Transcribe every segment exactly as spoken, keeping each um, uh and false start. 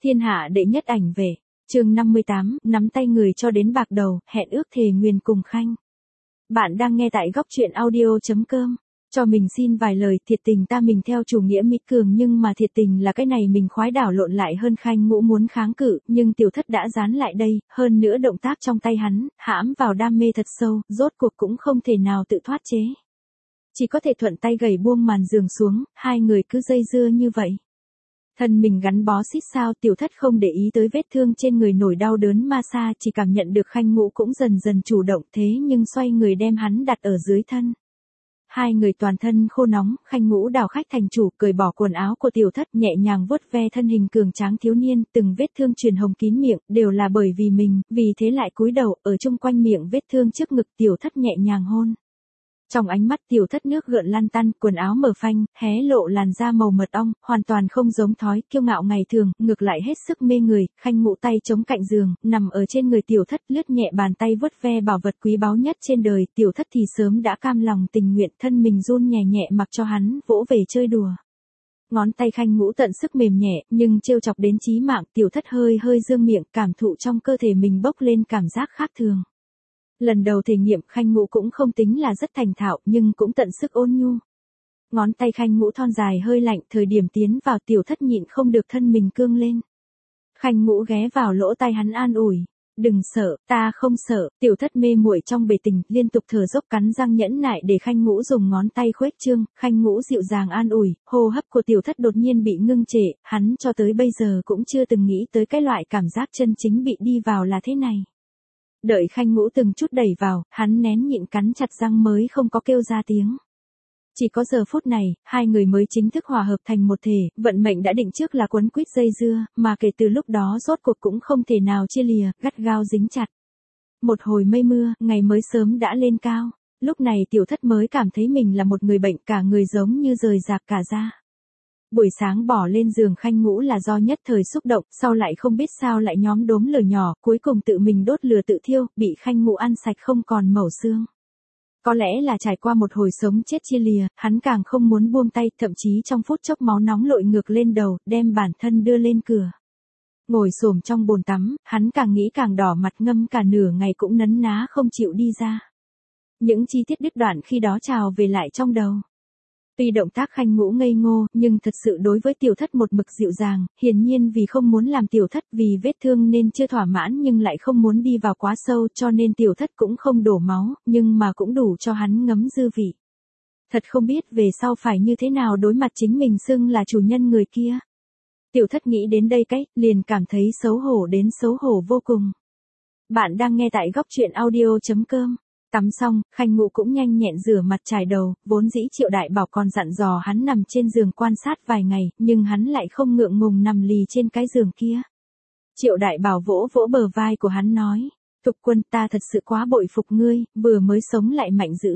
Thiên hạ đệ nhất ảnh vệ, chương năm mươi tám, nắm tay người cho đến bạc đầu, hẹn ước thề nguyền cùng Khanh. Bạn đang nghe tại góc truyện audio chấm com. Cho mình xin vài lời, thiệt tình ta mình theo chủ nghĩa mỹ cường nhưng mà thiệt tình là cái này mình khoái đảo lộn lại hơn. Khanh Ngũ muốn kháng cự, nhưng tiểu thất đã dán lại đây, hơn nữa động tác trong tay hắn, hãm vào đam mê thật sâu, rốt cuộc cũng không thể nào tự thoát chế. Chỉ có thể thuận tay gẩy buông màn giường xuống, hai người cứ dây dưa như vậy. Thân mình gắn bó xít sao, tiểu thất không để ý tới vết thương trên người nổi đau đớn ma xa, chỉ cảm nhận được Khanh Ngũ cũng dần dần chủ động thế nhưng xoay người đem hắn đặt ở dưới thân. Hai người toàn thân khô nóng, Khanh Ngũ đảo khách thành chủ, cởi bỏ quần áo của tiểu thất, nhẹ nhàng vuốt ve thân hình cường tráng thiếu niên, từng vết thương truyền hồng kín miệng, đều là bởi vì mình, vì thế lại cúi đầu, ở chung quanh miệng vết thương trước ngực tiểu thất nhẹ nhàng hôn. Trong ánh mắt tiểu thất nước gợn lăn tăn, quần áo mở phanh, hé lộ làn da màu mật ong, hoàn toàn không giống thói kiêu ngạo ngày thường, ngược lại hết sức mê người. Khanh Ngũ tay chống cạnh giường, nằm ở trên người tiểu thất, lướt nhẹ bàn tay vuốt ve bảo vật quý báu nhất trên đời. Tiểu thất thì sớm đã cam lòng tình nguyện, thân mình run nhẹ nhẹ mặc cho hắn vỗ về chơi đùa. Ngón tay Khanh Ngũ tận sức mềm nhẹ, nhưng trêu chọc đến chí mạng. Tiểu thất hơi hơi dương miệng, cảm thụ trong cơ thể mình bốc lên cảm giác khác thường. Lần đầu thể nghiệm, Khanh Ngũ cũng không tính là rất thành thạo, nhưng cũng tận sức ôn nhu. Ngón tay Khanh Ngũ thon dài hơi lạnh, thời điểm tiến vào tiểu thất nhịn không được thân mình cương lên. Khanh Ngũ ghé vào lỗ tai hắn an ủi, đừng sợ, ta không sợ. Tiểu thất mê muội trong bể tình, liên tục thở dốc cắn răng nhẫn nại để Khanh Ngũ dùng ngón tay khuếch trương. Khanh Ngũ dịu dàng an ủi, hô hấp của tiểu thất đột nhiên bị ngưng trệ, hắn cho tới bây giờ cũng chưa từng nghĩ tới cái loại cảm giác chân chính bị đi vào là thế này. Đợi Khanh Ngũ từng chút đẩy vào, hắn nén nhịn cắn chặt răng mới không có kêu ra tiếng. Chỉ có giờ phút này, hai người mới chính thức hòa hợp thành một thể, vận mệnh đã định trước là quấn quýt dây dưa, mà kể từ lúc đó rốt cuộc cũng không thể nào chia lìa, gắt gao dính chặt. Một hồi mây mưa, ngày mới sớm đã lên cao, lúc này tiểu thất mới cảm thấy mình là một người bệnh, cả người giống như rời rạc cả da. Buổi sáng bỏ lên giường Khanh Ngũ là do nhất thời xúc động, sau lại không biết sao lại nhóm đốm lửa nhỏ, cuối cùng tự mình đốt lửa tự thiêu, bị Khanh Ngũ ăn sạch không còn mẩu xương. Có lẽ là trải qua một hồi sống chết chia lìa, hắn càng không muốn buông tay, thậm chí trong phút chốc máu nóng lội ngược lên đầu, đem bản thân đưa lên cửa. Ngồi xổm trong bồn tắm, hắn càng nghĩ càng đỏ mặt, ngâm cả nửa ngày cũng nấn ná không chịu đi ra. Những chi tiết đứt đoạn khi đó trào về lại trong đầu. Tuy động tác Khanh Ngũ ngây ngô, nhưng thật sự đối với tiểu thất một mực dịu dàng, hiển nhiên vì không muốn làm tiểu thất vì vết thương nên chưa thỏa mãn nhưng lại không muốn đi vào quá sâu cho nên tiểu thất cũng không đổ máu, nhưng mà cũng đủ cho hắn ngấm dư vị. Thật không biết về sau phải như thế nào đối mặt chính mình xưng là chủ nhân người kia. Tiểu thất nghĩ đến đây cái, liền cảm thấy xấu hổ đến xấu hổ vô cùng. Bạn đang nghe tại góc truyện audio chấm com. Tắm xong, Khanh Ngũ cũng nhanh nhẹn rửa mặt chải đầu, vốn dĩ Triệu Đại Bảo còn dặn dò hắn nằm trên giường quan sát vài ngày, nhưng hắn lại không ngượng ngùng nằm lì trên cái giường kia. Triệu Đại Bảo vỗ vỗ bờ vai của hắn nói, Tục Quân, ta thật sự quá bội phục ngươi, vừa mới sống lại mạnh dữ.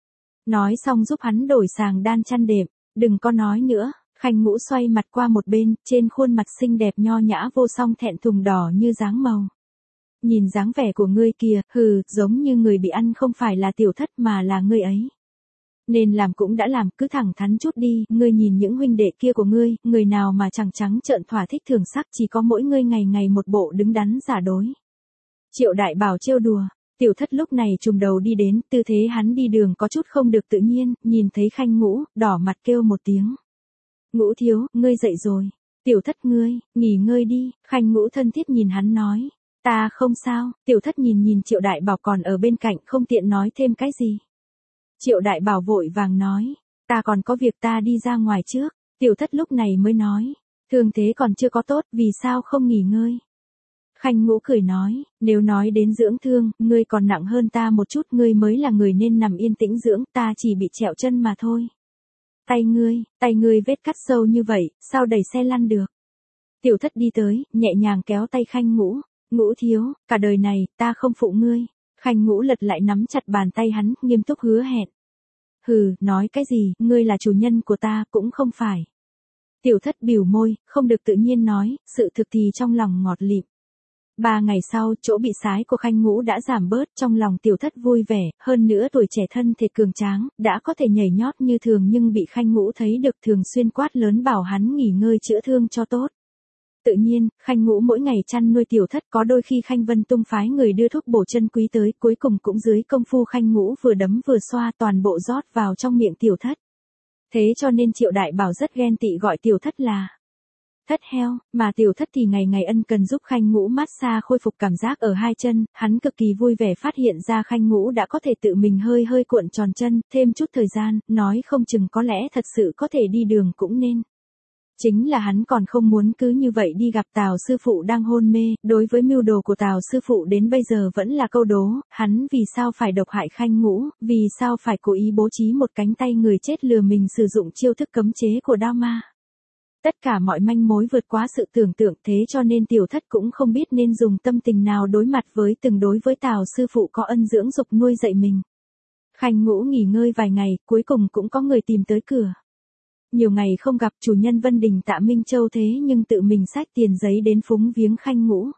Nói xong giúp hắn đổi sàng đan chăn đệm, đừng có nói nữa. Khanh Ngũ xoay mặt qua một bên, trên khuôn mặt xinh đẹp nho nhã vô song thẹn thùng đỏ như dáng màu. Nhìn dáng vẻ của ngươi kìa, hừ, giống như người bị ăn không phải là tiểu thất mà là ngươi ấy. Nên làm cũng đã làm, cứ thẳng thắn chút đi, ngươi nhìn những huynh đệ kia của ngươi, người nào mà chẳng trắng trợn thỏa thích thường sắc, chỉ có mỗi ngươi ngày ngày một bộ đứng đắn giả đối. Triệu Đại Bảo trêu đùa, tiểu thất lúc này trùm đầu đi đến, tư thế hắn đi đường có chút không được tự nhiên, nhìn thấy Khanh Ngũ, đỏ mặt kêu một tiếng. Ngũ thiếu, ngươi dậy rồi. Tiểu thất ngươi, nghỉ ngơi đi. Khanh Ngũ thân thiết nhìn hắn nói. Ta không sao. Tiểu thất nhìn nhìn Triệu Đại Bảo còn ở bên cạnh, không tiện nói thêm cái gì. Triệu Đại Bảo vội vàng nói. Ta còn có việc, ta đi ra ngoài trước. Tiểu thất lúc này mới nói. Thương thế còn chưa có tốt, vì sao không nghỉ ngơi? Khanh Ngũ cười nói. Nếu nói đến dưỡng thương, ngươi còn nặng hơn ta một chút, ngươi mới là người nên nằm yên tĩnh dưỡng, ta chỉ bị trẹo chân mà thôi. Tay ngươi, tay ngươi vết cắt sâu như vậy, sao đẩy xe lăn được? Tiểu thất đi tới, nhẹ nhàng kéo tay Khanh Ngũ. Ngũ thiếu, cả đời này, ta không phụ ngươi. Khanh Ngũ lật lại nắm chặt bàn tay hắn, nghiêm túc hứa hẹn. Hừ, nói cái gì, ngươi là chủ nhân của ta, cũng không phải. Tiểu thất bỉu môi, không được tự nhiên nói, sự thực thì trong lòng ngọt lịm. Ba ngày sau, chỗ bị sái của Khanh Ngũ đã giảm bớt, trong lòng tiểu thất vui vẻ, hơn nữa tuổi trẻ thân thể cường tráng, đã có thể nhảy nhót như thường nhưng bị Khanh Ngũ thấy được thường xuyên quát lớn bảo hắn nghỉ ngơi chữa thương cho tốt. Tự nhiên, Khanh Ngũ mỗi ngày chăn nuôi Tiểu Thất, có đôi khi Khanh Vân Tung phái người đưa thuốc bổ chân quý tới, cuối cùng cũng dưới công phu Khanh Ngũ vừa đấm vừa xoa toàn bộ rót vào trong miệng Tiểu Thất. Thế cho nên Triệu Đại Bảo rất ghen tị gọi Tiểu Thất là Thất heo, mà Tiểu Thất thì ngày ngày ân cần giúp Khanh Ngũ massage khôi phục cảm giác ở hai chân, hắn cực kỳ vui vẻ phát hiện ra Khanh Ngũ đã có thể tự mình hơi hơi cuộn tròn chân, thêm chút thời gian, nói không chừng có lẽ thật sự có thể đi đường cũng nên. Chính là hắn còn không muốn cứ như vậy đi gặp Tào sư phụ đang hôn mê, đối với mưu đồ của Tào sư phụ đến bây giờ vẫn là câu đố, hắn vì sao phải độc hại Khanh Ngũ, vì sao phải cố ý bố trí một cánh tay người chết lừa mình sử dụng chiêu thức cấm chế của đao ma. Tất cả mọi manh mối vượt quá sự tưởng tượng, thế cho nên Tiểu Thất cũng không biết nên dùng tâm tình nào đối mặt với từng đối với Tào sư phụ có ân dưỡng dục nuôi dạy mình. Khanh Ngũ nghỉ ngơi vài ngày, cuối cùng cũng có người tìm tới cửa. Nhiều ngày không gặp chủ nhân Vân Đình Tạ Minh Châu thế nhưng tự mình xách tiền giấy đến phúng viếng Khanh Ngũ.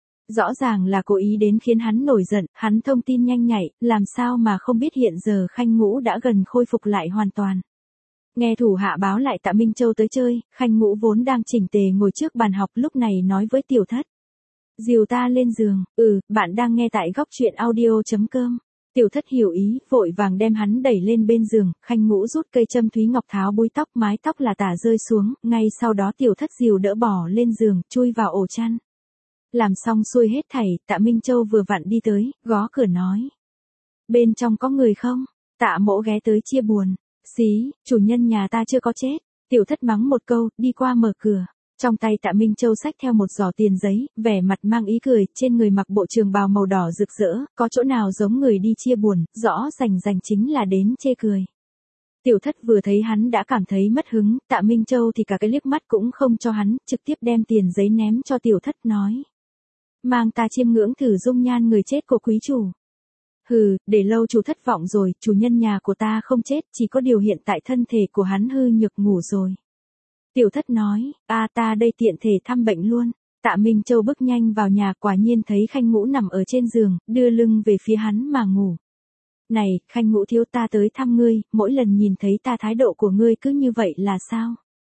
Rõ ràng là cố ý đến khiến hắn nổi giận, hắn thông tin nhanh nhạy, làm sao mà không biết hiện giờ Khanh Ngũ đã gần khôi phục lại hoàn toàn. Nghe thủ hạ báo lại Tạ Minh Châu tới chơi, Khanh Ngũ vốn đang chỉnh tề ngồi trước bàn học lúc này nói với Tiểu Thất. Dìu ta lên giường, ừ, bạn đang nghe tại góc truyện audio.com. Tiểu Thất hiểu ý, vội vàng đem hắn đẩy lên bên giường, Khanh Ngũ rút cây châm thúy ngọc tháo búi tóc, mái tóc là tả rơi xuống, ngay sau đó Tiểu Thất dìu đỡ bỏ lên giường, chui vào ổ chăn. Làm xong xuôi hết thảy, Tạ Minh Châu vừa vặn đi tới, gõ cửa nói. Bên trong có người không? Tạ Mỗ ghé tới chia buồn. Xí, chủ nhân nhà ta chưa có chết. Tiểu Thất mắng một câu, đi qua mở cửa. Trong tay Tạ Minh Châu xách theo một giỏ tiền giấy, vẻ mặt mang ý cười, trên người mặc bộ trường bào màu đỏ rực rỡ, có chỗ nào giống người đi chia buồn, rõ rành rành chính là đến chê cười. Tiểu Thất vừa thấy hắn đã cảm thấy mất hứng, Tạ Minh Châu thì cả cái liếc mắt cũng không cho hắn, trực tiếp đem tiền giấy ném cho Tiểu Thất nói. Mang ta chiêm ngưỡng thử dung nhan người chết của quý chủ. Hừ, để lâu chủ thất vọng rồi, chủ nhân nhà của ta không chết, chỉ có điều hiện tại thân thể của hắn hư nhược ngủ rồi. Tiểu Thất nói, a ta đây tiện thể thăm bệnh luôn. Tạ Minh Châu bước nhanh vào nhà, quả nhiên thấy Khanh Ngũ nằm ở trên giường, đưa lưng về phía hắn mà ngủ. Này, Khanh Ngũ thiếu, ta tới thăm ngươi, mỗi lần nhìn thấy ta thái độ của ngươi cứ như vậy là sao?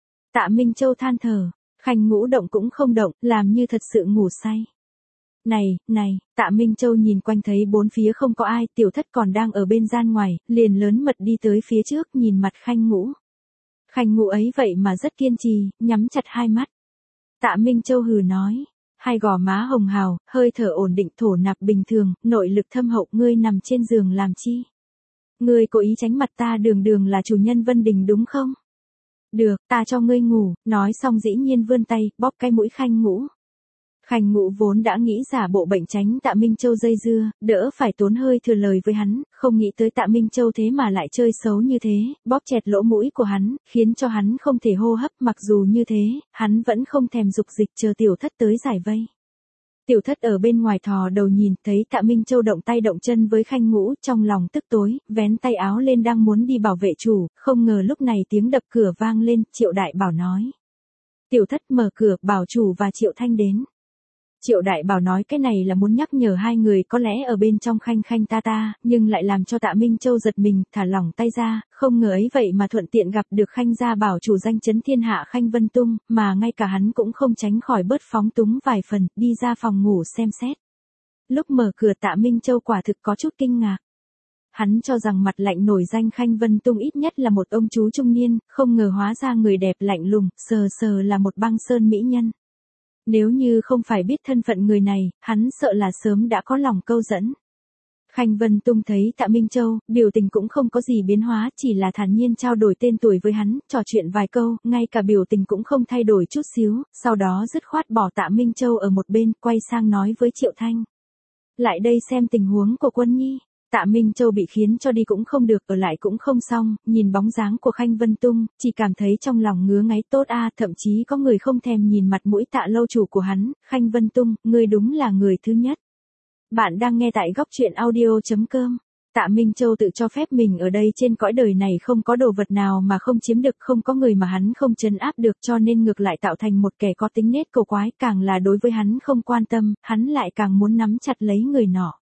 Tạ Minh Châu than thở, Khanh Ngũ động cũng không động, làm như thật sự ngủ say. Này, này, Tạ Minh Châu nhìn quanh thấy bốn phía không có ai, Tiểu Thất còn đang ở bên gian ngoài, liền lớn mật đi tới phía trước nhìn mặt Khanh Ngũ. Khanh Ngũ ấy vậy mà rất kiên trì, nhắm chặt hai mắt. Tạ Minh Châu hừ nói, hai gò má hồng hào, hơi thở ổn định, thổ nạp bình thường, nội lực thâm hậu, ngươi nằm trên giường làm chi? Ngươi cố ý tránh mặt ta, đường đường là chủ nhân Vân Đình đúng không? Được, ta cho ngươi ngủ, nói xong dĩ nhiên vươn tay, bóp cái mũi Khanh Ngũ. Khanh Ngũ vốn đã nghĩ giả bộ bệnh tránh Tạ Minh Châu dây dưa, đỡ phải tốn hơi thừa lời với hắn, không nghĩ tới Tạ Minh Châu thế mà lại chơi xấu như thế, bóp chẹt lỗ mũi của hắn, khiến cho hắn không thể hô hấp, mặc dù như thế, hắn vẫn không thèm dục dịch chờ Tiểu Thất tới giải vây. Tiểu Thất ở bên ngoài thò đầu nhìn, thấy Tạ Minh Châu động tay động chân với Khanh Ngũ, trong lòng tức tối, vén tay áo lên đang muốn đi bảo vệ chủ, không ngờ lúc này tiếng đập cửa vang lên, Triệu Đại Bảo nói. Tiểu Thất mở cửa, bảo chủ và Triệu Thanh đến. Triệu Đại Bảo nói cái này là muốn nhắc nhở hai người có lẽ ở bên trong khanh khanh ta ta, nhưng lại làm cho Tạ Minh Châu giật mình, thả lỏng tay ra, không ngờ ấy vậy mà thuận tiện gặp được Khanh gia bảo chủ danh chấn thiên hạ Khanh Vân Tung, mà ngay cả hắn cũng không tránh khỏi bớt phóng túng vài phần, đi ra phòng ngủ xem xét. Lúc mở cửa Tạ Minh Châu quả thực có chút kinh ngạc. Hắn cho rằng mặt lạnh nổi danh Khanh Vân Tung ít nhất là một ông chú trung niên, không ngờ hóa ra người đẹp lạnh lùng, sờ sờ là một băng sơn mỹ nhân. Nếu như không phải biết thân phận người này, hắn sợ là sớm đã có lòng câu dẫn. Khanh Vân Tung thấy Tạ Minh Châu, biểu tình cũng không có gì biến hóa, chỉ là thản nhiên trao đổi tên tuổi với hắn, trò chuyện vài câu, ngay cả biểu tình cũng không thay đổi chút xíu, sau đó dứt khoát bỏ Tạ Minh Châu ở một bên, quay sang nói với Triệu Thanh. Lại đây xem tình huống của Quân Nhi. Tạ Minh Châu bị khiến cho đi cũng không được, ở lại cũng không xong, nhìn bóng dáng của Khanh Vân Tung, chỉ cảm thấy trong lòng ngứa ngáy tốt a, thậm chí có người không thèm nhìn mặt mũi Tạ lâu chủ của hắn, Khanh Vân Tung, ngươi đúng là người thứ nhất. Bạn đang nghe tại góc truyện audio.com. Tạ Minh Châu tự cho phép mình ở đây trên cõi đời này không có đồ vật nào mà không chiếm được, không có người mà hắn không trấn áp được, cho nên ngược lại tạo thành một kẻ có tính nết cầu quái, càng là đối với hắn không quan tâm, hắn lại càng muốn nắm chặt lấy người nọ.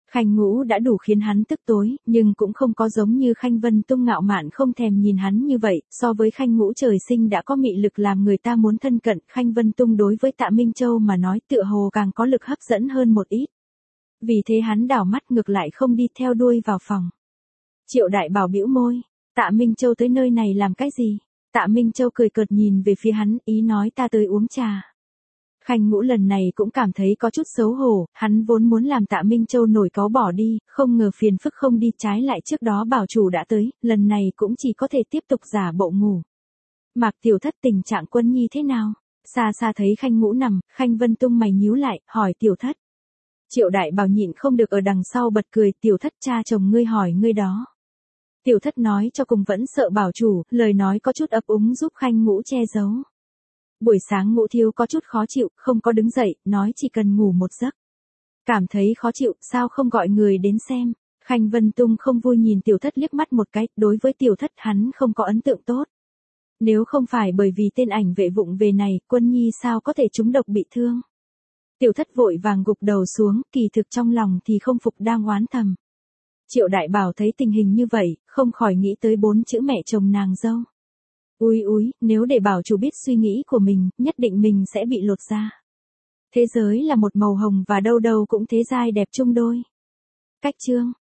Khanh Ngũ đã đủ khiến hắn tức tối, nhưng cũng không có giống như Khanh Vân Tung ngạo mạn không thèm nhìn hắn như vậy, so với Khanh Ngũ trời sinh đã có mị lực làm người ta muốn thân cận, Khanh Vân Tung đối với Tạ Minh Châu mà nói tựa hồ càng có lực hấp dẫn hơn một ít. Vì thế hắn đảo mắt ngược lại không đi theo đuôi vào phòng. Triệu Đại Bảo bĩu môi, Tạ Minh Châu tới nơi này làm cái gì? Tạ Minh Châu cười cợt nhìn về phía hắn, ý nói ta tới uống trà. Khanh Ngũ lần này cũng cảm thấy có chút xấu hổ, hắn vốn muốn làm Tạ Minh Châu nổi cáu bỏ đi, không ngờ phiền phức không đi, trái lại trước đó bảo chủ đã tới, lần này cũng chỉ có thể tiếp tục giả bộ ngủ. Mạc Tiểu Thất tình trạng Quân Nhi thế nào? Xa xa thấy Khanh Ngũ nằm, Khanh Vân Tung mày nhíu lại, hỏi Tiểu Thất. Triệu Đại Bảo nhịn không được ở đằng sau bật cười, Tiểu Thất cha chồng ngươi hỏi ngươi đó. Tiểu Thất nói cho cùng vẫn sợ bảo chủ, lời nói có chút ấp úng giúp Khanh Ngũ che giấu. Buổi sáng Ngũ thiếu có chút khó chịu, không có đứng dậy, nói chỉ cần ngủ một giấc. Cảm thấy khó chịu, sao không gọi người đến xem. Khanh Vân Tung không vui nhìn Tiểu Thất liếc mắt một cái, đối với Tiểu Thất hắn không có ấn tượng tốt. Nếu không phải bởi vì tên ảnh vệ vụng về này, Quân Nhi sao có thể trúng độc bị thương. Tiểu Thất vội vàng gục đầu xuống, kỳ thực trong lòng thì không phục đang oán thầm. Triệu Đại Bảo thấy tình hình như vậy, không khỏi nghĩ tới bốn chữ mẹ chồng nàng dâu. Úi úi, nếu để bảo chủ biết suy nghĩ của mình, nhất định mình sẽ bị lột da. Thế giới là một màu hồng và đâu đâu cũng thế giai đẹp chung đôi. Cách chương